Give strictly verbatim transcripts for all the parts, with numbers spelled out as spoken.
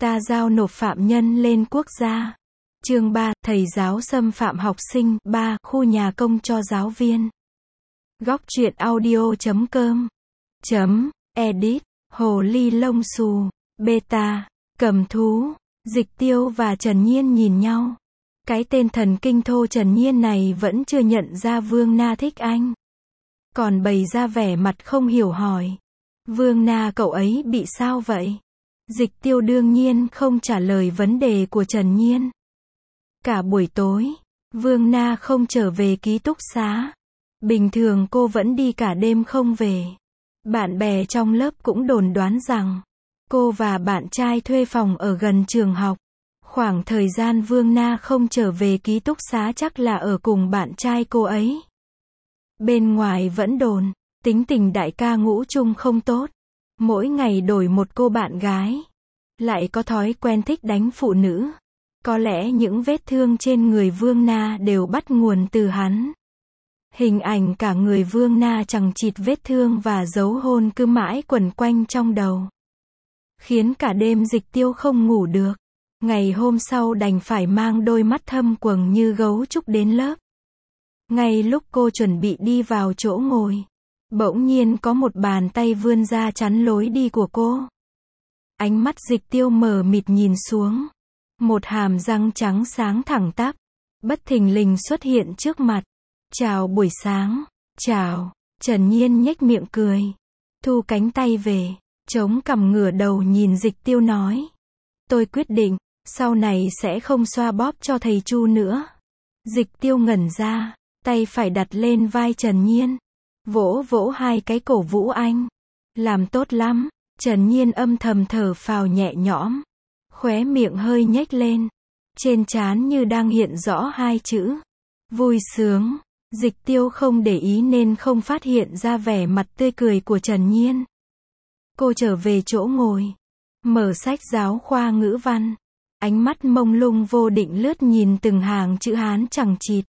Ta giao nộp phạm nhân lên quốc gia. Chương ba, thầy giáo xâm phạm học sinh. ba. Khu nhà công cho giáo viên. Góc truyện audio chấm com chấm edit. Hồ ly lông xù. Beta. Cầm thú. Dịch Tiêu và Trần Nhiên nhìn nhau. Cái tên thần kinh thô Trần Nhiên này vẫn chưa nhận ra Vương Na thích anh. Còn bày ra vẻ mặt không hiểu hỏi. Vương Na, cậu ấy bị sao vậy? Dịch Tiêu đương nhiên không trả lời vấn đề của Trần Nhiên. Cả buổi tối, Vương Na không trở về ký túc xá. Bình thường cô vẫn đi cả đêm không về. Bạn bè trong lớp cũng đồn đoán rằng cô và bạn trai thuê phòng ở gần trường học. Khoảng thời gian Vương Na không trở về ký túc xá chắc là ở cùng bạn trai cô ấy. Bên ngoài vẫn đồn, tính tình đại ca Ngũ Trung không tốt. Mỗi ngày đổi một cô bạn gái. Lại có thói quen thích đánh phụ nữ. Có lẽ những vết thương trên người Vương Na đều bắt nguồn từ hắn. Hình ảnh cả người Vương Na chằng chịt vết thương và dấu hôn cứ mãi quẩn quanh trong đầu. Khiến cả đêm Dịch Tiêu không ngủ được. Ngày hôm sau đành phải mang đôi mắt thâm quầng như gấu trúc đến lớp. Ngay lúc cô chuẩn bị đi vào chỗ ngồi, bỗng nhiên có một bàn tay vươn ra chắn lối đi của cô. Ánh mắt Dịch Tiêu mờ mịt nhìn xuống. Một hàm răng trắng sáng thẳng tắp, bất thình lình xuất hiện trước mặt. Chào buổi sáng. Chào. Trần Nhiên nhếch miệng cười. Thu cánh tay về, chống cằm ngửa đầu nhìn Dịch Tiêu nói. Tôi quyết định, sau này sẽ không xoa bóp cho thầy Chu nữa. Dịch Tiêu ngẩn ra, tay phải đặt lên vai Trần Nhiên. Vỗ vỗ hai cái cổ vũ anh. Làm tốt lắm. Trần Nhiên âm thầm thở phào nhẹ nhõm. Khóe miệng hơi nhếch lên. Trên trán như đang hiện rõ hai chữ. Vui sướng. Dịch Tiêu không để ý nên không phát hiện ra vẻ mặt tươi cười của Trần Nhiên. Cô trở về chỗ ngồi. Mở sách giáo khoa ngữ văn. Ánh mắt mông lung vô định lướt nhìn từng hàng chữ Hán chằng chịt.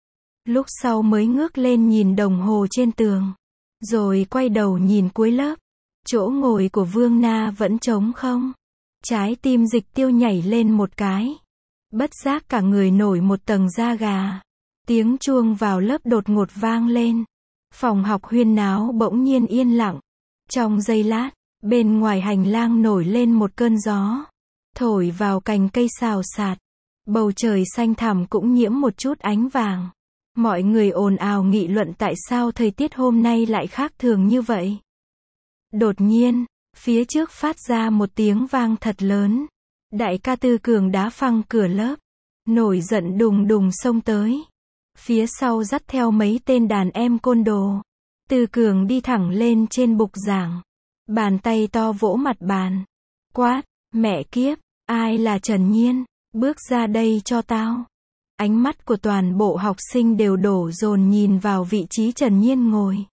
Lúc sau mới ngước lên nhìn đồng hồ trên tường. Rồi quay đầu nhìn cuối lớp. Chỗ ngồi của Vương Na vẫn trống không. Trái tim Dịch Tiêu nhảy lên một cái. Bất giác cả người nổi một tầng da gà. Tiếng chuông vào lớp đột ngột vang lên. Phòng học huyên náo bỗng nhiên yên lặng. Trong giây lát, bên ngoài hành lang nổi lên một cơn gió. Thổi vào cành cây xào xạc. Bầu trời xanh thẳm cũng nhiễm một chút ánh vàng. Mọi người ồn ào nghị luận tại sao thời tiết hôm nay lại khác thường như vậy. Đột nhiên, phía trước phát ra một tiếng vang thật lớn. Đại ca Tư Cường đá phăng cửa lớp. Nổi giận đùng đùng xông tới. Phía sau dắt theo mấy tên đàn em côn đồ. Tư Cường đi thẳng lên trên bục giảng. Bàn tay to vỗ mặt bàn. Quát, mẹ kiếp, ai là Trần Nhiên, bước ra đây cho tao. Ánh mắt của toàn bộ học sinh đều đổ dồn nhìn vào vị trí Trần Nhiên ngồi.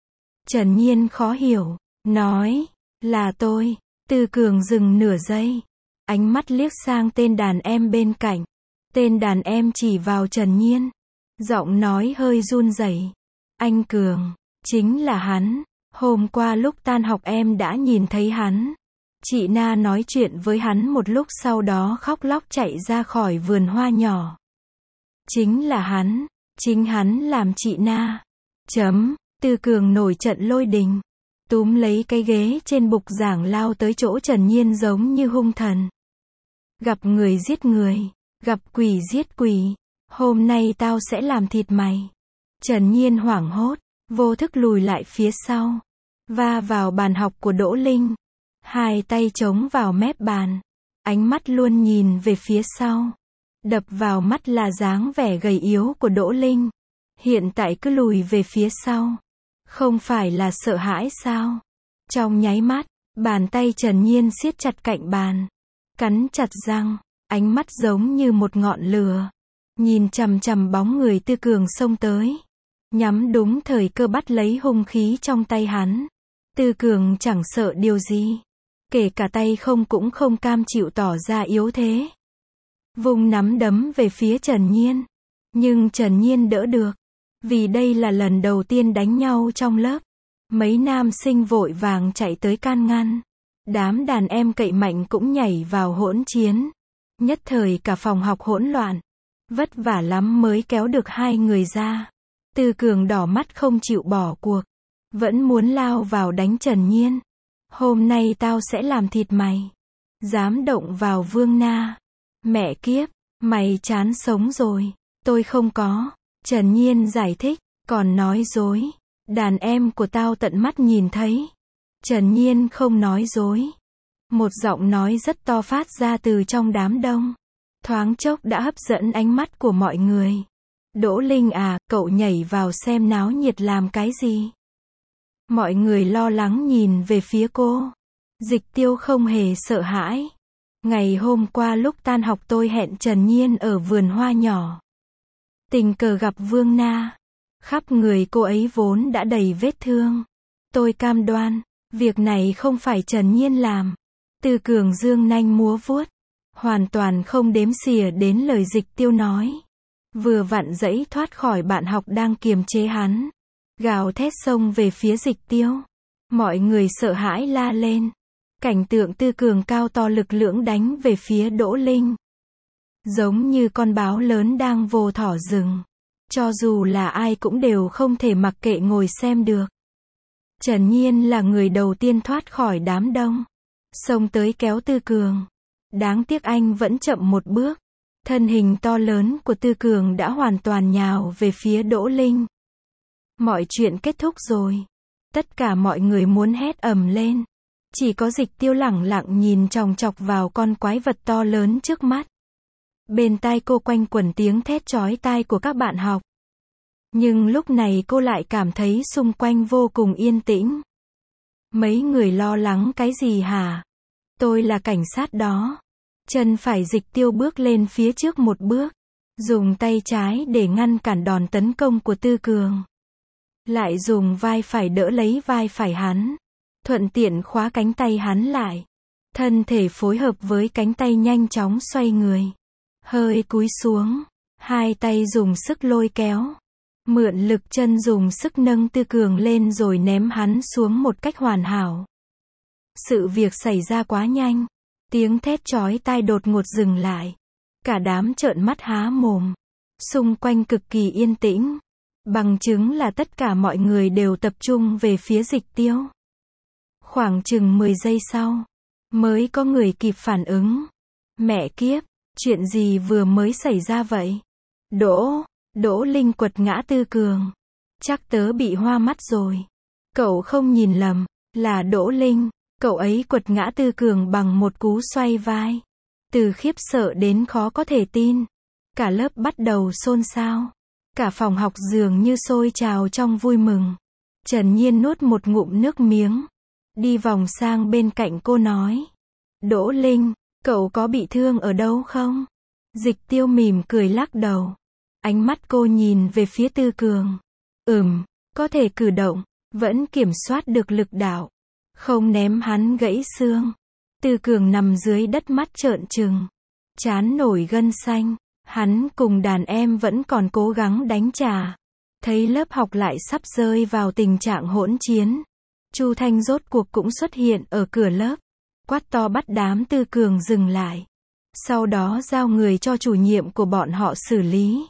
Trần Nhiên khó hiểu, nói, là tôi. Tư Cường dừng nửa giây. Ánh mắt liếc sang tên đàn em bên cạnh. Tên đàn em chỉ vào Trần Nhiên. Giọng nói hơi run rẩy. Anh Cường, chính là hắn. Hôm qua lúc tan học em đã nhìn thấy hắn. Chị Na nói chuyện với hắn một lúc sau đó khóc lóc chạy ra khỏi vườn hoa nhỏ. Chính là hắn, chính hắn làm chị Na. Chấm, Tư Cường nổi trận lôi đình. Túm lấy cái ghế trên bục giảng lao tới chỗ Trần Nhiên giống như hung thần. Gặp người giết người, gặp quỷ giết quỷ. Hôm nay tao sẽ làm thịt mày. Trần Nhiên hoảng hốt, vô thức lùi lại phía sau. Va vào bàn học của Đỗ Linh. Hai tay chống vào mép bàn. Ánh mắt luôn nhìn về phía sau. Đập vào mắt là dáng vẻ gầy yếu của Đỗ Linh. Hiện tại cứ lùi về phía sau. Không phải là sợ hãi sao? Trong nháy mắt, bàn tay Trần Nhiên siết chặt cạnh bàn. Cắn chặt răng, ánh mắt giống như một ngọn lửa. Nhìn chằm chằm bóng người Tư Cường xông tới. Nhắm đúng thời cơ bắt lấy hung khí trong tay hắn. Tư Cường chẳng sợ điều gì. Kể cả tay không cũng không cam chịu tỏ ra yếu thế. Vung nắm đấm về phía Trần Nhiên. Nhưng Trần Nhiên đỡ được. Vì đây là lần đầu tiên đánh nhau trong lớp. Mấy nam sinh vội vàng chạy tới can ngăn. Đám đàn em cậy mạnh cũng nhảy vào hỗn chiến. Nhất thời cả phòng học hỗn loạn. Vất vả lắm mới kéo được hai người ra. Tư Cường đỏ mắt không chịu bỏ cuộc. Vẫn muốn lao vào đánh Trần Nhiên. Hôm nay tao sẽ làm thịt mày. Dám động vào Vương Na. Mẹ kiếp, mày chán sống rồi. Tôi không có. Trần Nhiên giải thích, còn nói dối. Đàn em của tao tận mắt nhìn thấy. Trần Nhiên không nói dối. Một giọng nói rất to phát ra từ trong đám đông. Thoáng chốc đã hấp dẫn ánh mắt của mọi người. Đỗ Linh à, cậu nhảy vào xem náo nhiệt làm cái gì? Mọi người lo lắng nhìn về phía cô. Dịch Tiêu không hề sợ hãi. Ngày hôm qua lúc tan học tôi hẹn Trần Nhiên ở vườn hoa nhỏ. Tình cờ gặp Vương Na. Khắp người cô ấy vốn đã đầy vết thương. Tôi cam đoan, việc này không phải Trần Nhiên làm. Tư Cường dương nanh múa vuốt. Hoàn toàn không đếm xỉa đến lời Dịch Tiêu nói. Vừa vặn dẫy thoát khỏi bạn học đang kiềm chế hắn. Gào thét xông về phía Dịch Tiêu. Mọi người sợ hãi la lên. Cảnh tượng Tư Cường cao to lực lưỡng đánh về phía Đỗ Linh. Giống như con báo lớn đang vồ thỏ rừng. Cho dù là ai cũng đều không thể mặc kệ ngồi xem được. Trần Nhiên là người đầu tiên thoát khỏi đám đông. Xông tới kéo Tư Cường. Đáng tiếc anh vẫn chậm một bước. Thân hình to lớn của Tư Cường đã hoàn toàn nhào về phía Đỗ Linh. Mọi chuyện kết thúc rồi. Tất cả mọi người muốn hét ầm lên. Chỉ có Dịch Tiêu lẳng lặng nhìn chòng chọc vào con quái vật to lớn trước mắt. Bên tai cô quanh quẩn tiếng thét chói tai của các bạn học. Nhưng lúc này cô lại cảm thấy xung quanh vô cùng yên tĩnh. Mấy người lo lắng cái gì hả? Tôi là cảnh sát đó. Chân phải Dịch Tiêu bước lên phía trước một bước. Dùng tay trái để ngăn cản đòn tấn công của Tư Cường. Lại dùng vai phải đỡ lấy vai phải hắn. Thuận tiện khóa cánh tay hắn lại. Thân thể phối hợp với cánh tay nhanh chóng xoay người. Hơi cúi xuống. Hai tay dùng sức lôi kéo. Mượn lực chân dùng sức nâng Tư Cường lên rồi ném hắn xuống một cách hoàn hảo. Sự việc xảy ra quá nhanh. Tiếng thét chói tai đột ngột dừng lại. Cả đám trợn mắt há mồm. Xung quanh cực kỳ yên tĩnh. Bằng chứng là tất cả mọi người đều tập trung về phía Dịch Tiêu. Khoảng chừng mười giây sau, mới có người kịp phản ứng. Mẹ kiếp, chuyện gì vừa mới xảy ra vậy? Đỗ, Đỗ Linh quật ngã Tư Cường. Chắc tớ bị hoa mắt rồi. Cậu không nhìn lầm, là Đỗ Linh. Cậu ấy quật ngã Tư Cường bằng một cú xoay vai. Từ khiếp sợ đến khó có thể tin. Cả lớp bắt đầu xôn xao. Cả phòng học dường như sôi trào trong vui mừng. Trần Nhiên nuốt một ngụm nước miếng. Đi vòng sang bên cạnh cô nói. Đỗ Linh, cậu có bị thương ở đâu không? Dịch Tiêu mỉm cười lắc đầu. Ánh mắt cô nhìn về phía Tư Cường. Ừm, có thể cử động, vẫn kiểm soát được lực đạo. Không ném hắn gãy xương. Tư Cường nằm dưới đất mắt trợn trừng. Trán nổi gân xanh. Hắn cùng đàn em vẫn còn cố gắng đánh trả. Thấy lớp học lại sắp rơi vào tình trạng hỗn chiến. Chu Thanh rốt cuộc cũng xuất hiện ở cửa lớp. Quát to bắt đám Tư Cường dừng lại. Sau đó giao người cho chủ nhiệm của bọn họ xử lý.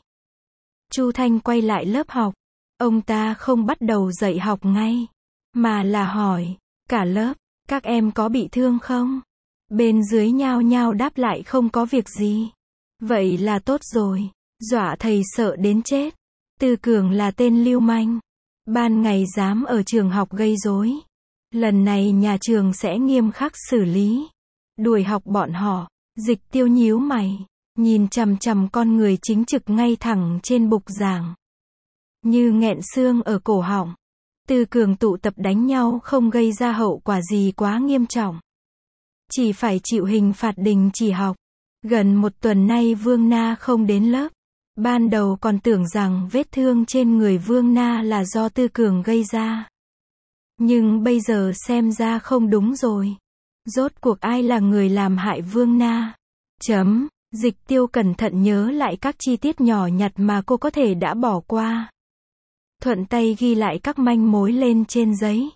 Chu Thanh quay lại lớp học. Ông ta không bắt đầu dạy học ngay. Mà là hỏi. Cả lớp, các em có bị thương không? Bên dưới nhao nhao đáp lại không có việc gì. Vậy là tốt rồi. Dọa thầy sợ đến chết. Tư Cường là tên lưu manh. Ban ngày dám ở trường học gây rối. Lần này nhà trường sẽ nghiêm khắc xử lý. Đuổi học bọn họ. Dịch Tiêu nhíu mày. Nhìn chằm chằm con người chính trực ngay thẳng trên bục giảng. Như nghẹn xương ở cổ họng. Tư Cường tụ tập đánh nhau không gây ra hậu quả gì quá nghiêm trọng. Chỉ phải chịu hình phạt đình chỉ học. Gần một tuần nay Vương Na không đến lớp. Ban đầu còn tưởng rằng vết thương trên người Vương Na là do Tư Cường gây ra. Nhưng bây giờ xem ra không đúng rồi. Rốt cuộc ai là người làm hại Vương Na? Chấm. Dịch Tiêu cẩn thận nhớ lại các chi tiết nhỏ nhặt mà cô có thể đã bỏ qua. Thuận tay ghi lại các manh mối lên trên giấy.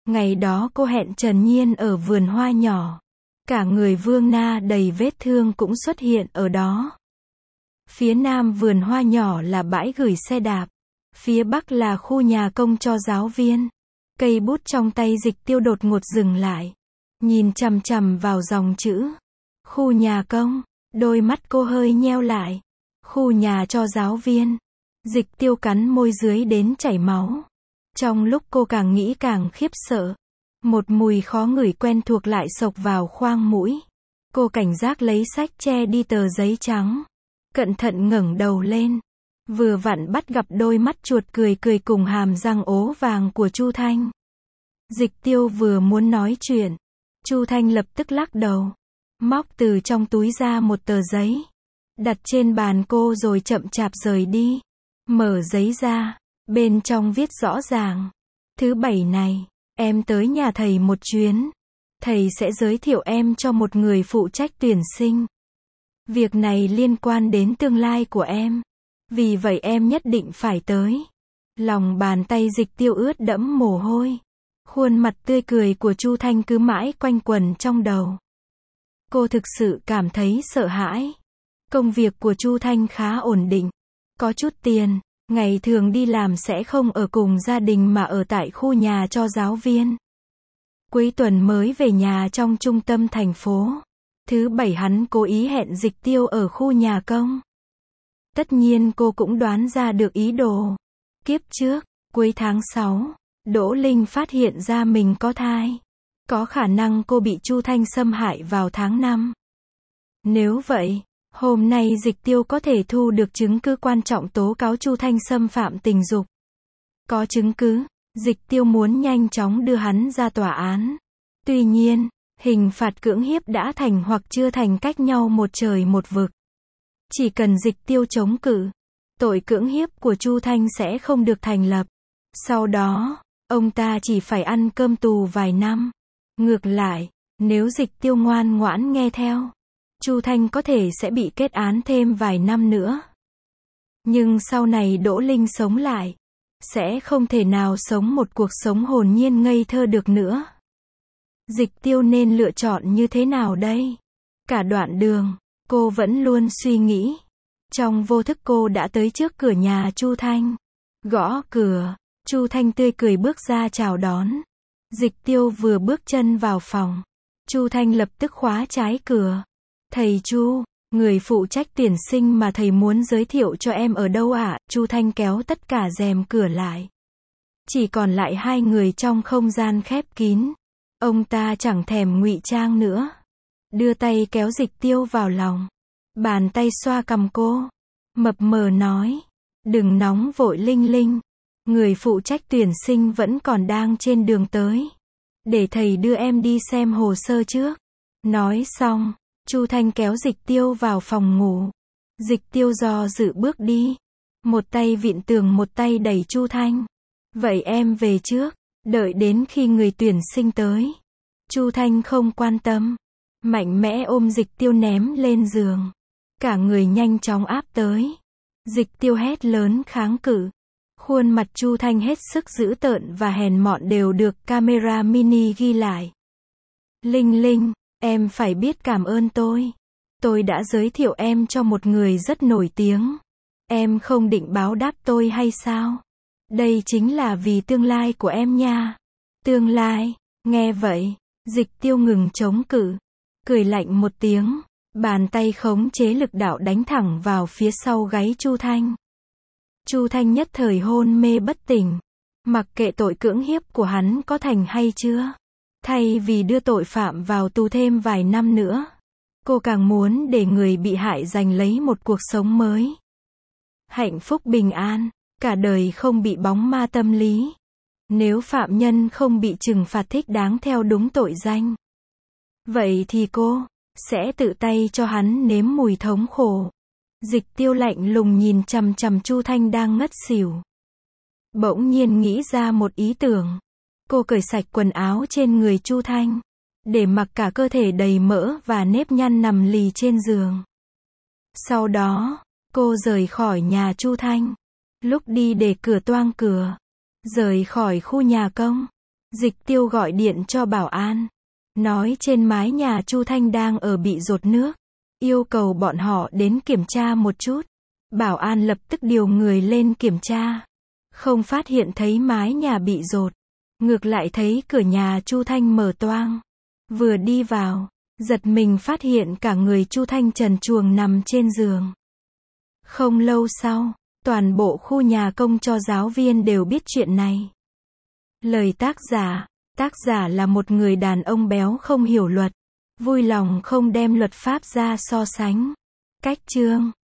Ngày đó cô hẹn Trần Nhiên ở vườn hoa nhỏ. Cả người Vương Na đầy vết thương cũng xuất hiện ở đó. Phía nam vườn hoa nhỏ là bãi gửi xe đạp. Phía bắc là khu nhà công cho giáo viên. Cây bút trong tay Dịch Tiêu đột ngột dừng lại. Nhìn chằm chằm vào dòng chữ. Khu nhà công. Đôi mắt cô hơi nheo lại. Khu nhà cho giáo viên. Dịch Tiêu cắn môi dưới đến chảy máu. Trong lúc cô càng nghĩ càng khiếp sợ. Một mùi khó ngửi quen thuộc lại xộc vào khoang mũi. Cô cảnh giác lấy sách che đi tờ giấy trắng. Cẩn thận ngẩng đầu lên. Vừa vặn bắt gặp đôi mắt chuột cười cười cùng hàm răng ố vàng của Chu Thanh. Dịch Tiêu vừa muốn nói chuyện. Chu Thanh lập tức lắc đầu. Móc từ trong túi ra một tờ giấy. Đặt trên bàn cô rồi chậm chạp rời đi. Mở giấy ra. Bên trong viết rõ ràng. Thứ bảy này, em tới nhà thầy một chuyến. Thầy sẽ giới thiệu em cho một người phụ trách tuyển sinh. Việc này liên quan đến tương lai của em. Vì vậy em nhất định phải tới. Lòng bàn tay Dịch Tiêu ướt đẫm mồ hôi. Khuôn mặt tươi cười của Chu Thanh cứ mãi quanh quẩn trong đầu. Cô thực sự cảm thấy sợ hãi. Công việc của Chu Thanh khá ổn định. Có chút tiền. Ngày thường đi làm sẽ không ở cùng gia đình mà ở tại khu nhà cho giáo viên. Cuối tuần mới về nhà trong trung tâm thành phố. Thứ bảy hắn cố ý hẹn Dịch Tiêu ở khu nhà công. Tất nhiên cô cũng đoán ra được ý đồ. Kiếp trước, cuối tháng sáu, Đỗ Linh phát hiện ra mình có thai. Có khả năng cô bị Chu Thanh xâm hại vào tháng năm. Nếu vậy, hôm nay Dịch Tiêu có thể thu được chứng cứ quan trọng tố cáo Chu Thanh xâm phạm tình dục. Có chứng cứ, Dịch Tiêu muốn nhanh chóng đưa hắn ra tòa án. Tuy nhiên, hình phạt cưỡng hiếp đã thành hoặc chưa thành cách nhau một trời một vực. Chỉ cần Dịch Tiêu chống cự, tội cưỡng hiếp của Chu Thanh sẽ không được thành lập. Sau đó, ông ta chỉ phải ăn cơm tù vài năm. Ngược lại, nếu Dịch Tiêu ngoan ngoãn nghe theo, Chu Thanh có thể sẽ bị kết án thêm vài năm nữa. Nhưng sau này Đỗ Linh sống lại, sẽ không thể nào sống một cuộc sống hồn nhiên ngây thơ được nữa. Dịch Tiêu nên lựa chọn như thế nào đây? Cả đoạn đường, cô vẫn luôn suy nghĩ. Trong vô thức cô đã tới trước cửa nhà Chu Thanh. Gõ cửa, Chu Thanh tươi cười bước ra chào đón. Dịch Tiêu vừa bước chân vào phòng. Chu Thanh lập tức khóa trái cửa. Thầy Chu, người phụ trách tuyển sinh mà thầy muốn giới thiệu cho em ở đâu ạ? À? Chu Thanh kéo tất cả rèm cửa lại. Chỉ còn lại hai người trong không gian khép kín. Ông ta chẳng thèm ngụy trang nữa. Đưa tay kéo Dịch Tiêu vào lòng. Bàn tay xoa cằm cô. Mập mờ nói. Đừng nóng vội Linh Linh. Người phụ trách tuyển sinh vẫn còn đang trên đường tới. Để thầy đưa em đi xem hồ sơ trước. Nói xong, Chu Thanh kéo Dịch Tiêu vào phòng ngủ. Dịch Tiêu do dự bước đi. Một tay vịn tường một tay đẩy Chu Thanh. Vậy em về trước. Đợi đến khi người tuyển sinh tới. Chu Thanh không quan tâm. Mạnh mẽ ôm Dịch Tiêu ném lên giường. Cả người nhanh chóng áp tới. Dịch Tiêu hét lớn kháng cự. Khuôn mặt Chu Thanh hết sức dữ tợn và hèn mọn đều được camera mini ghi lại. Linh Linh, em phải biết cảm ơn tôi. Tôi đã giới thiệu em cho một người rất nổi tiếng. Em không định báo đáp tôi hay sao? Đây chính là vì tương lai của em nha. Tương lai, nghe vậy, Dịch Tiêu ngừng chống cự. Cười lạnh một tiếng, bàn tay khống chế lực đạo đánh thẳng vào phía sau gáy Chu Thanh. Chu Thanh nhất thời hôn mê bất tỉnh. Mặc kệ tội cưỡng hiếp của hắn có thành hay chưa. Thay vì đưa tội phạm vào tù thêm vài năm nữa. Cô càng muốn để người bị hại giành lấy một cuộc sống mới. Hạnh phúc bình an, cả đời không bị bóng ma tâm lý. Nếu phạm nhân không bị trừng phạt thích đáng theo đúng tội danh. Vậy thì cô sẽ tự tay cho hắn nếm mùi thống khổ. Dịch Tiêu lạnh lùng nhìn chằm chằm Chu Thanh đang ngất xỉu. Bỗng nhiên nghĩ ra một ý tưởng. Cô cởi sạch quần áo trên người Chu Thanh. Để mặc cả cơ thể đầy mỡ và nếp nhăn nằm lì trên giường. Sau đó, cô rời khỏi nhà Chu Thanh. Lúc đi để cửa toang cửa. Rời khỏi khu nhà công. Dịch Tiêu gọi điện cho bảo an, nói trên mái nhà Chu Thanh đang ở bị dột nước, yêu cầu bọn họ đến kiểm tra một chút. Bảo an lập tức điều người lên kiểm tra, không phát hiện thấy mái nhà bị dột, ngược lại thấy cửa nhà Chu Thanh mở toang. Vừa đi vào, giật mình phát hiện cả người Chu Thanh trần truồng nằm trên giường. Không lâu sau, toàn bộ khu nhà công cho giáo viên đều biết chuyện này. Lời tác giả, tác giả là một người đàn ông béo không hiểu luật, vui lòng không đem luật pháp ra so sánh. Cách chương